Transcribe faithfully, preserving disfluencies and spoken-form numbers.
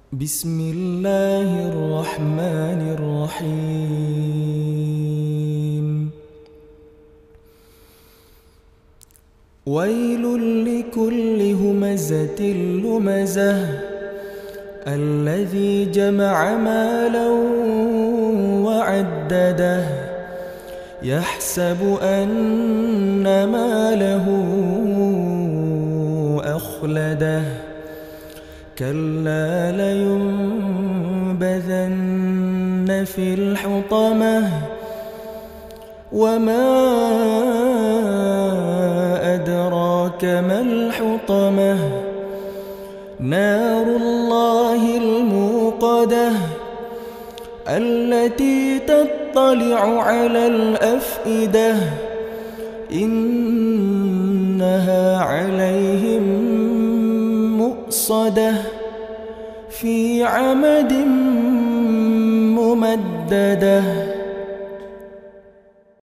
بسم الله الرحمن الرحيم. ويل لكل همزة لمزة الذي جمع مالا وعدده يحسب أن ماله أخلده كلا لينبذن في الحطمة وما أدراك ما الحطمة نار الله الموقدة التي تطلع على الأفئدة إنها عليهم مؤصدة في عمد ممددة.